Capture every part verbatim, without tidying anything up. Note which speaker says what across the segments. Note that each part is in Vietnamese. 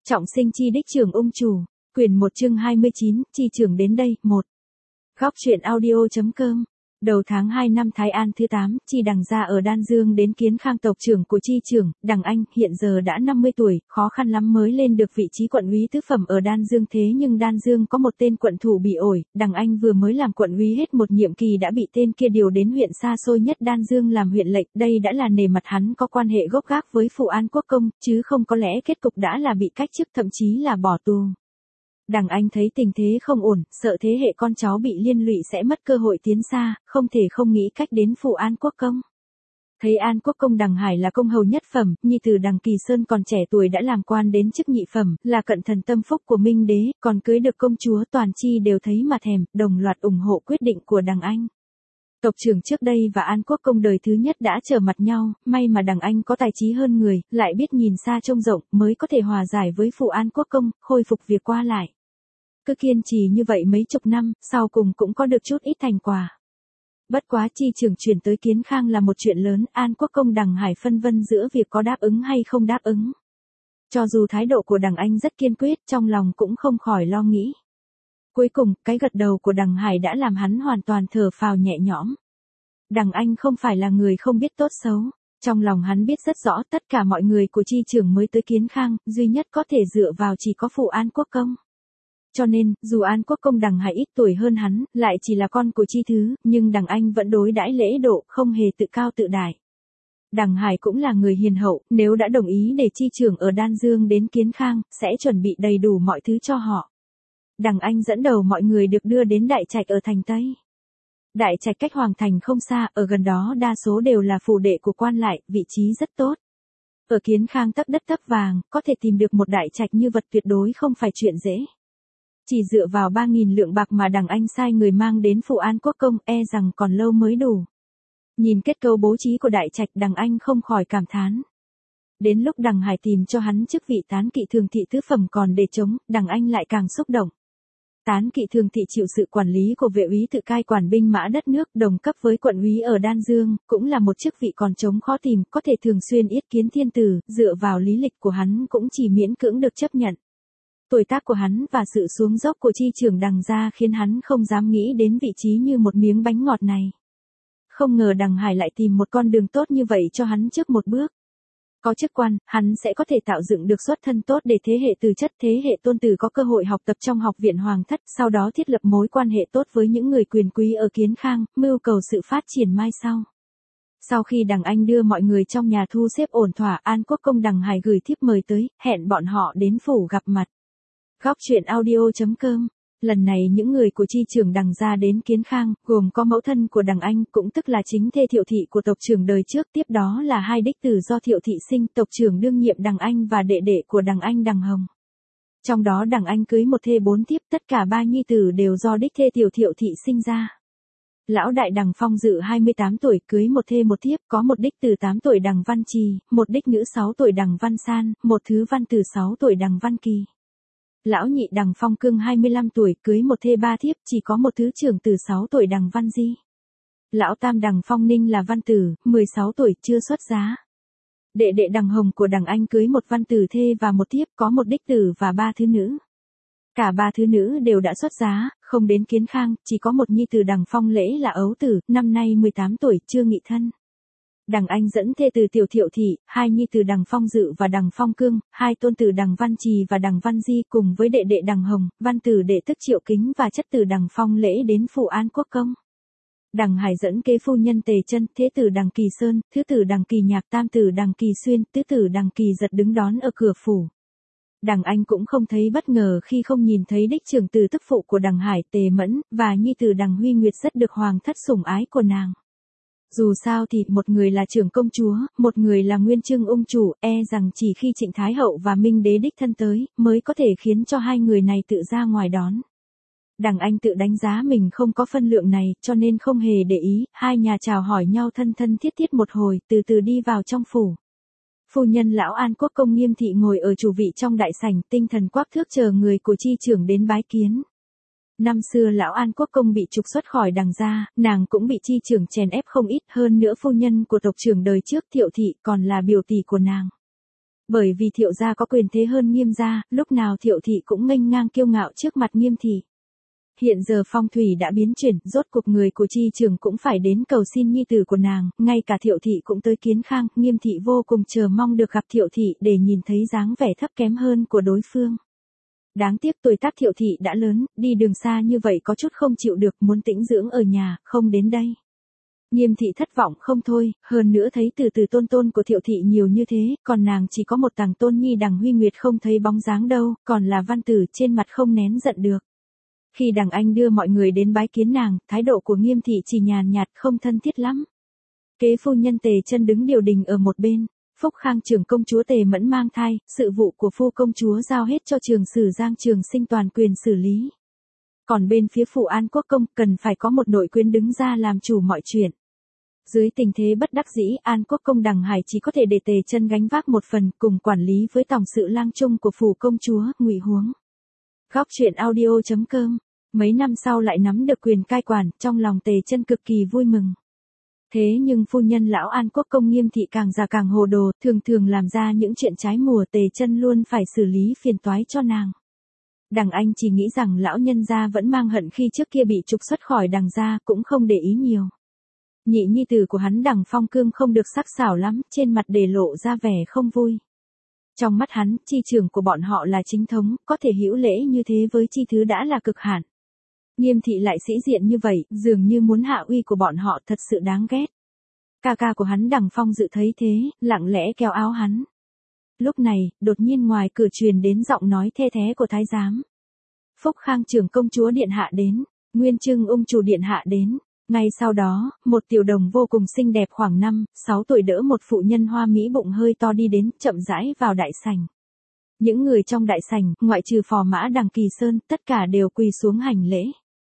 Speaker 1: Trọng sinh chi đích trưởng ung chủ, quyển một chương hai mươi chín, chi trưởng đến đây, một. Góc truyện audio.com. Đầu tháng hai năm Thái An thứ tám, Chi Đằng gia ở Đan Dương đến kiến khang tộc trưởng của Chi trưởng, Đằng Anh, hiện giờ đã năm mươi tuổi, khó khăn lắm mới lên được vị trí quận úy tứ phẩm ở Đan Dương, thế nhưng Đan Dương có một tên quận thủ bị ổi, Đằng Anh vừa mới làm quận úy hết một nhiệm kỳ đã bị tên kia điều đến huyện xa xôi nhất Đan Dương làm huyện lệnh, đây đã là nề mặt hắn có quan hệ gốc gác với Phụ An Quốc công, chứ không có lẽ kết cục đã là bị cách chức, thậm chí là bỏ tù. Đằng Anh thấy tình thế không ổn, sợ thế hệ con cháu bị liên lụy sẽ mất cơ hội tiến xa, không thể không nghĩ cách đến Phụ An Quốc công. Thấy An Quốc công Đằng Hải là công hầu nhất phẩm, nhi tử Đằng Kỳ Sơn còn trẻ tuổi đã làm quan đến chức nhị phẩm, là cận thần tâm phúc của Minh đế, còn cưới được công chúa, toàn chi đều thấy mà thèm, đồng loạt ủng hộ quyết định của Đằng Anh. Tộc trưởng trước đây và An Quốc công đời thứ nhất đã trở mặt nhau, may mà Đằng Anh có tài trí hơn người, lại biết nhìn xa trông rộng, mới có thể hòa giải với Phụ An Quốc công, khôi phục việc qua lại. Cứ kiên trì như vậy mấy chục năm, sau cùng cũng có được chút ít thành quả. Bất quá Chi trưởng chuyển tới Kiến Khang là một chuyện lớn, An Quốc công Đằng Hải phân vân giữa việc có đáp ứng hay không đáp ứng. Cho dù thái độ của Đằng Anh rất kiên quyết, trong lòng cũng không khỏi lo nghĩ. Cuối cùng, cái gật đầu của Đằng Hải đã làm hắn hoàn toàn thở phào nhẹ nhõm. Đằng Anh không phải là người không biết tốt xấu. Trong lòng hắn biết rất rõ tất cả mọi người của Chi trưởng mới tới Kiến Khang, duy nhất có thể dựa vào chỉ có Phụ An Quốc công. Cho nên, dù An Quốc công Đằng Hải ít tuổi hơn hắn, lại chỉ là con của Chi thứ, nhưng Đằng Anh vẫn đối đãi lễ độ, không hề tự cao tự đại. Đằng Hải cũng là người hiền hậu, nếu đã đồng ý để Chi trưởng ở Đan Dương đến Kiến Khang, sẽ chuẩn bị đầy đủ mọi thứ cho họ. Đằng Anh dẫn đầu mọi người được đưa đến Đại Trạch ở thành Tây. Đại Trạch cách Hoàng thành không xa, ở gần đó đa số đều là phủ đệ của quan lại, vị trí rất tốt. Ở Kiến Khang tấp đất tấp vàng, có thể tìm được một đại trạch như vật tuyệt đối không phải chuyện dễ. Chỉ dựa vào ba nghìn lượng bạc mà Đằng Anh sai người mang đến Phụ An Quốc công, e rằng còn lâu mới đủ. Nhìn kết cấu bố trí của đại trạch, Đằng Anh không khỏi cảm thán. Đến lúc Đằng Hải tìm cho hắn chức vị tán kỵ thường thị tứ phẩm còn để trống, Đằng Anh lại càng xúc động. Tán kỵ thường thị chịu sự quản lý của vệ úy tự cai quản binh mã đất nước, đồng cấp với quận úy ở Đan Dương, cũng là một chức vị còn trống khó tìm, có thể thường xuyên yết kiến thiên tử, dựa vào lý lịch của hắn cũng chỉ miễn cưỡng được chấp nhận. Tuổi tác của hắn và sự xuống dốc của Chi trưởng Đằng gia khiến hắn không dám nghĩ đến vị trí như một miếng bánh ngọt này. Không ngờ Đằng Hải lại tìm một con đường tốt như vậy cho hắn trước một bước. Có chức quan, hắn sẽ có thể tạo dựng được xuất thân tốt để thế hệ từ chất thế hệ tôn tử có cơ hội học tập trong học viện Hoàng thất, sau đó thiết lập mối quan hệ tốt với những người quyền quý ở Kiến Khang, mưu cầu sự phát triển mai sau. Sau khi Đằng Anh đưa mọi người trong nhà thu xếp ổn thỏa, An Quốc công Đằng Hải gửi thiếp mời tới, hẹn bọn họ đến phủ gặp mặt. Góc truyện audio.com. Lần này những người của Chi trưởng Đằng gia đến Kiến Khang, gồm có mẫu thân của Đằng Anh, cũng tức là chính thê Thiệu thị của tộc trưởng đời trước, tiếp đó là hai đích tử do Thiệu thị sinh, tộc trưởng đương nhiệm Đằng Anh và đệ đệ của Đằng Anh Đằng Hồng. Trong đó Đằng Anh cưới một thê bốn thiếp, tất cả ba nhi tử đều do đích thê Tiểu Thiệu thị sinh ra. Lão đại Đằng Phong Dự hai mươi tám tuổi, cưới một thê một thiếp, có một đích tử tám tuổi Đằng Văn Trì, một đích nữ sáu tuổi Đằng Văn San, một thứ văn tử sáu tuổi Đằng Văn Kỳ. Lão nhị Đằng Phong Cương hai mươi lăm tuổi, cưới một thê ba thiếp, chỉ có một thứ trưởng tử sáu tuổi Đằng Văn Di. Lão tam Đằng Phong Ninh là văn tử, mười sáu tuổi, chưa xuất giá. Đệ đệ Đằng Hồng của Đằng Anh cưới một văn tử thê và một thiếp, có một đích tử và ba thứ nữ. Cả ba thứ nữ đều đã xuất giá, không đến Kiến Khang, chỉ có một nhi tử Đằng Phong Lễ là ấu tử, năm nay mười tám tuổi, chưa nghị thân. Đằng Anh dẫn thê từ Tiểu Thiệu thị, hai nhi tử Đằng Phong Dự và Đằng Phong Cương, hai tôn tử Đằng Văn Trì và Đằng Văn Di cùng với đệ đệ Đằng Hồng, văn tử đệ tức Triệu Kính và chất tử Đằng Phong Lễ đến Phụ An Quốc công. Đằng Hải dẫn kế phu nhân Tề Chân, thế tử Đằng Kỳ Sơn, thứ tử Đằng Kỳ Nhạc, tam tử Đằng Kỳ Xuyên, tứ tử Đằng Kỳ Giật đứng đón ở cửa phủ. Đằng Anh cũng không thấy bất ngờ khi không nhìn thấy đích trưởng tử tức phụ của Đằng Hải, Tề Mẫn, và nhi tử Đằng Huy Nguyệt rất được hoàng thất sủng ái của nàng. Dù sao thì, một người là trưởng công chúa, một người là nguyên chương ung chủ, e rằng chỉ khi Trịnh Thái Hậu và Minh đế đích thân tới, mới có thể khiến cho hai người này tự ra ngoài đón. Đằng Anh tự đánh giá mình không có phân lượng này, cho nên không hề để ý, hai nhà chào hỏi nhau thân thân thiết thiết một hồi, từ từ đi vào trong phủ. Phu nhân lão An Quốc công Nghiêm thị ngồi ở chủ vị trong đại sảnh, tinh thần quắc thước chờ người của Chi trưởng đến bái kiến. Năm xưa lão An Quốc công bị trục xuất khỏi Đằng gia, nàng cũng bị Chi trưởng chèn ép không ít, hơn nữa phu nhân của tộc trưởng đời trước Thiệu thị còn là biểu tỷ của nàng. Bởi vì Thiệu gia có quyền thế hơn Nghiêm gia, lúc nào Thiệu thị cũng nghênh ngang kiêu ngạo trước mặt Nghiêm thị. Hiện giờ phong thủy đã biến chuyển, rốt cuộc người của Chi Trường cũng phải đến cầu xin nhi tử của nàng, ngay cả Thiệu thị cũng tới kiến khang, Nghiêm thị vô cùng chờ mong được gặp Thiệu thị để nhìn thấy dáng vẻ thấp kém hơn của đối phương. Đáng tiếc tuổi tác Thiệu thị đã lớn, đi đường xa như vậy có chút không chịu được, muốn tĩnh dưỡng ở nhà, không đến đây. Nghiêm thị thất vọng không thôi, hơn nữa thấy từ từ tôn tôn của Thiệu thị nhiều như thế, còn nàng chỉ có một tàng tôn nhi Đằng Huy Nguyệt không thấy bóng dáng đâu, còn là Văn Tử trên mặt không nén giận được. Khi Đằng Anh đưa mọi người đến bái kiến nàng, thái độ của Nghiêm thị chỉ nhàn nhạt không thân thiết lắm. Kế phu nhân Tề Chân đứng điều đình ở một bên, Phúc Khang trưởng công chúa Tề Mẫn mang thai, sự vụ của phu công chúa giao hết cho Trường Sử Giang Trường Sinh toàn quyền xử lý. Còn bên phía phụ An Quốc công cần phải có một nội quyến đứng ra làm chủ mọi chuyện. Dưới tình thế bất đắc dĩ, An Quốc công Đằng Hải chỉ có thể để Tề Chân gánh vác một phần, cùng quản lý với tổng sự lang trung của phủ công chúa, Ngụy Huống. Góc truyện audio chấm com. Mấy năm sau lại nắm được quyền cai quản, trong lòng Tề Chân cực kỳ vui mừng. Thế nhưng phu nhân lão An Quốc công Nghiêm thị càng già càng hồ đồ, thường thường làm ra những chuyện trái mùa, Tề Chân luôn phải xử lý phiền toái cho nàng. Đằng Anh chỉ nghĩ rằng lão nhân gia vẫn mang hận khi trước kia bị trục xuất khỏi Đằng gia, cũng không để ý nhiều. Nhị nhi tử của hắn Đằng Phong Cương không được sắc sảo lắm, trên mặt để lộ ra vẻ không vui. Trong mắt hắn, Chi trưởng của bọn họ là chính thống, có thể hữu lễ như thế với Chi thứ đã là cực hạn. Nghiêm thị lại sĩ diện như vậy, dường như muốn hạ uy của bọn họ, thật sự đáng ghét. Ca ca của hắn Đằng Phong Dự thấy thế, lặng lẽ kéo áo hắn. Lúc này, đột nhiên ngoài cửa truyền đến giọng nói the thé của thái giám. Phúc Khang trưởng công chúa điện hạ đến, Nguyên Trưng ung chủ điện hạ đến. Ngay sau đó, một tiểu đồng vô cùng xinh đẹp khoảng năm, sáu tuổi đỡ một phụ nhân hoa mỹ bụng hơi to đi đến, chậm rãi vào đại sảnh. Những người trong đại sảnh, ngoại trừ phò mã Đằng Kỳ Sơn, tất cả đều quỳ xuống hành lễ.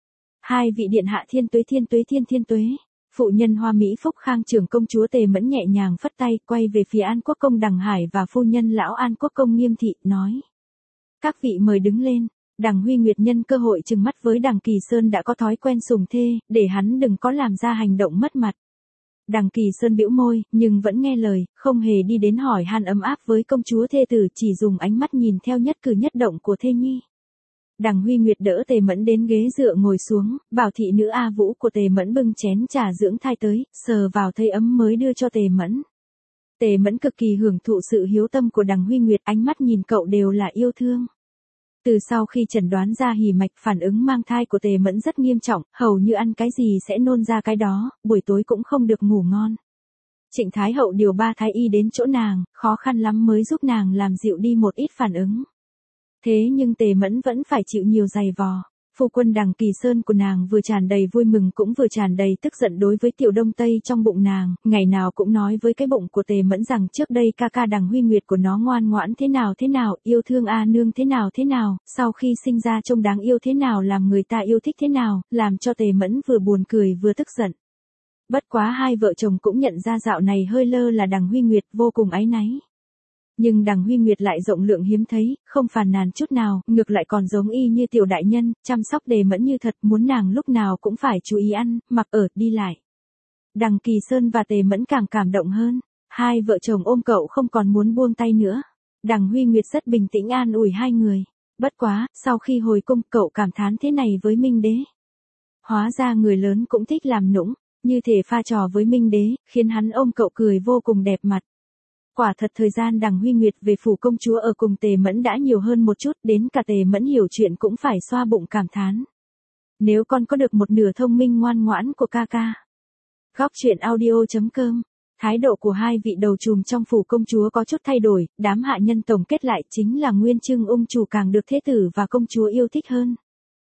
Speaker 1: Hai vị điện hạ thiên tuế thiên tuế thiên thiên tuế. Phụ nhân hoa mỹ Phúc Khang trưởng công chúa Tề Mẫn nhẹ nhàng phất tay, quay về phía An Quốc công Đằng Hải và phu nhân lão An Quốc công Nghiêm thị, nói: Các vị mời đứng lên. Đằng Huy Nguyệt nhân cơ hội trừng mắt với Đằng Kỳ Sơn đã có thói quen sùng thê, để hắn đừng có làm ra hành động mất mặt. Đằng Kỳ Sơn bĩu môi, nhưng vẫn nghe lời, không hề đi đến hỏi han ấm áp với công chúa thê tử, chỉ dùng ánh mắt nhìn theo nhất cử nhất động của thê nhi. Đằng Huy Nguyệt đỡ Tề Mẫn đến ghế dựa ngồi xuống, bảo thị nữ A Vũ của Tề Mẫn bưng chén trà dưỡng thai tới, sờ vào thấy ấm mới đưa cho Tề Mẫn. Tề Mẫn cực kỳ hưởng thụ sự hiếu tâm của Đằng Huy Nguyệt, ánh mắt nhìn cậu đều là yêu thương. Từ sau khi chẩn đoán ra hỉ mạch, phản ứng mang thai của Tề Mẫn rất nghiêm trọng, hầu như ăn cái gì sẽ nôn ra cái đó, buổi tối cũng không được ngủ ngon. Trịnh Thái Hậu điều ba thái y đến chỗ nàng, khó khăn lắm mới giúp nàng làm dịu đi một ít phản ứng. Thế nhưng Tề Mẫn vẫn phải chịu nhiều dày vò. Phu quân Đằng Kỳ Sơn của nàng vừa tràn đầy vui mừng cũng vừa tràn đầy tức giận đối với tiểu đông tây trong bụng nàng, ngày nào cũng nói với cái bụng của Tề Mẫn rằng trước đây ca ca Đằng Huy Nguyệt của nó ngoan ngoãn thế nào thế nào, yêu thương A nương thế nào thế nào, sau khi sinh ra trông đáng yêu thế nào, làm người ta yêu thích thế nào, làm cho Tề Mẫn vừa buồn cười vừa tức giận. Bất quá hai vợ chồng cũng nhận ra dạo này hơi lơ là Đằng Huy Nguyệt, vô cùng áy náy. Nhưng Đằng Huy Nguyệt lại rộng lượng hiếm thấy, không phàn nàn chút nào, ngược lại còn giống y như tiểu đại nhân, chăm sóc Tề Mẫn như thật, muốn nàng lúc nào cũng phải chú ý ăn, mặc ở, đi lại. Đằng Kỳ Sơn và Tề Mẫn càng cảm động hơn, hai vợ chồng ôm cậu không còn muốn buông tay nữa. Đằng Huy Nguyệt rất bình tĩnh an ủi hai người. Bất quá, sau khi hồi cung, cậu cảm thán thế này với Minh Đế. Hóa ra người lớn cũng thích làm nũng, như thể pha trò với Minh Đế, khiến hắn ôm cậu cười vô cùng đẹp mặt. Quả thật thời gian Đằng Huy Nguyệt về phủ công chúa ở cùng Tề Mẫn đã nhiều hơn một chút, đến cả Tề Mẫn hiểu chuyện cũng phải xoa bụng cảm thán. Nếu con có được một nửa thông minh ngoan ngoãn của ca ca. Góc truyện audio chấm com. Thái độ của hai vị đầu trùm trong phủ công chúa có chút thay đổi, đám hạ nhân tổng kết lại chính là Nguyên Trưng ung chủ càng được thế tử và công chúa yêu thích hơn.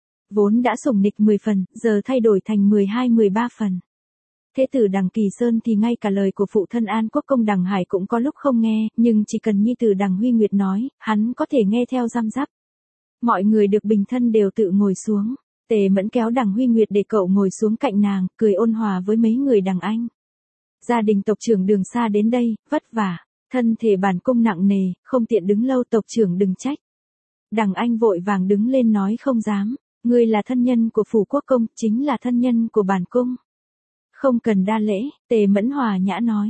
Speaker 1: Vốn đã sủng nịch mười phần, giờ thay đổi thành mười hai mười ba phần. Thế tử Đằng Kỳ Sơn thì ngay cả lời của phụ thân An Quốc công Đằng Hải cũng có lúc không nghe, nhưng chỉ cần nhi tử Đằng Huy Nguyệt nói, hắn có thể nghe theo răm rắp. Mọi người được bình thân đều tự ngồi xuống. Tề Mẫn kéo Đằng Huy Nguyệt để cậu ngồi xuống cạnh nàng, cười ôn hòa với mấy người Đằng Anh. Gia đình tộc trưởng đường xa đến đây, vất vả, thân thể bản cung nặng nề, không tiện đứng lâu, tộc trưởng đừng trách. Đằng Anh vội vàng đứng lên nói không dám, ngươi là thân nhân của phủ quốc công, chính là thân nhân của bản cung. Không cần đa lễ, Tề Mẫn hòa nhã nói.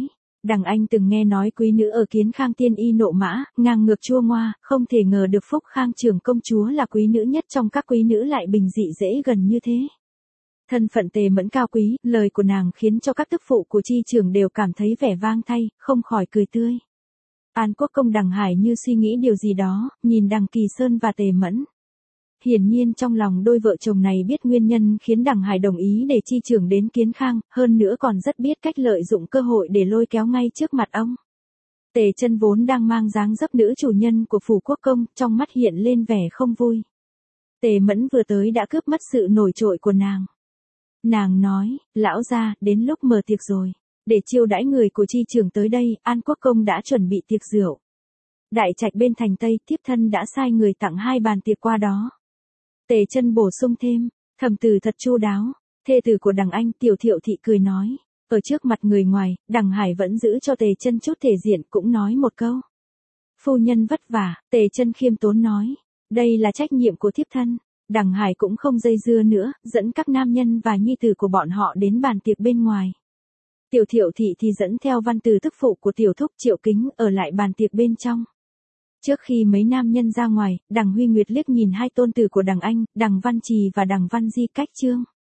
Speaker 1: Đằng Anh từng nghe nói quý nữ ở Kiến Khang tiên y nộ mã, ngang ngược chua ngoa, không thể ngờ được Phúc Khang trưởng công chúa là quý nữ nhất trong các quý nữ lại bình dị dễ gần như thế. Thân phận Tề Mẫn cao quý, lời của nàng khiến cho các tức phụ của chi trưởng đều cảm thấy vẻ vang thay, không khỏi cười tươi. An Quốc công Đằng Hải như suy nghĩ điều gì đó, nhìn Đằng Kỳ Sơn và Tề Mẫn. Hiển nhiên trong lòng đôi vợ chồng này biết nguyên nhân khiến Đằng Hải đồng ý để chi trưởng đến Kiến Khang, hơn nữa còn rất biết cách lợi dụng cơ hội để lôi kéo ngay trước mặt ông. Tề Chân vốn đang mang dáng dấp nữ chủ nhân của phủ quốc công, trong mắt hiện lên vẻ không vui. Tề Mẫn vừa tới đã cướp mất sự nổi trội của nàng. Nàng nói, lão gia, đến lúc mở tiệc rồi. Để chiêu đãi người của chi trưởng tới đây, An Quốc công đã chuẩn bị tiệc rượu. Đại trạch bên thành Tây, thiếp thân đã sai người tặng hai bàn tiệc qua đó. Tề Chân bổ sung thêm, thẩm tử thật chu đáo. Thê tử của Đằng Anh, Tiểu Thiệu thị cười nói, ở trước mặt người ngoài, Đằng Hải vẫn giữ cho Tề Chân chút thể diện, cũng nói một câu. Phu nhân vất vả. Tề Chân khiêm tốn nói, đây là trách nhiệm của thiếp thân. Đằng Hải cũng không dây dưa nữa, dẫn các nam nhân và nhi tử của bọn họ đến bàn tiệc bên ngoài. Tiểu Thiệu thị thì dẫn theo văn từ tức phụ của tiểu thúc Triệu Kính ở lại bàn tiệc bên trong. Trước khi mấy nam nhân ra ngoài, Đằng Huy Nguyệt liếc nhìn hai tôn tử của Đằng Anh, Đằng Văn Trì và Đằng Văn Di cách trương.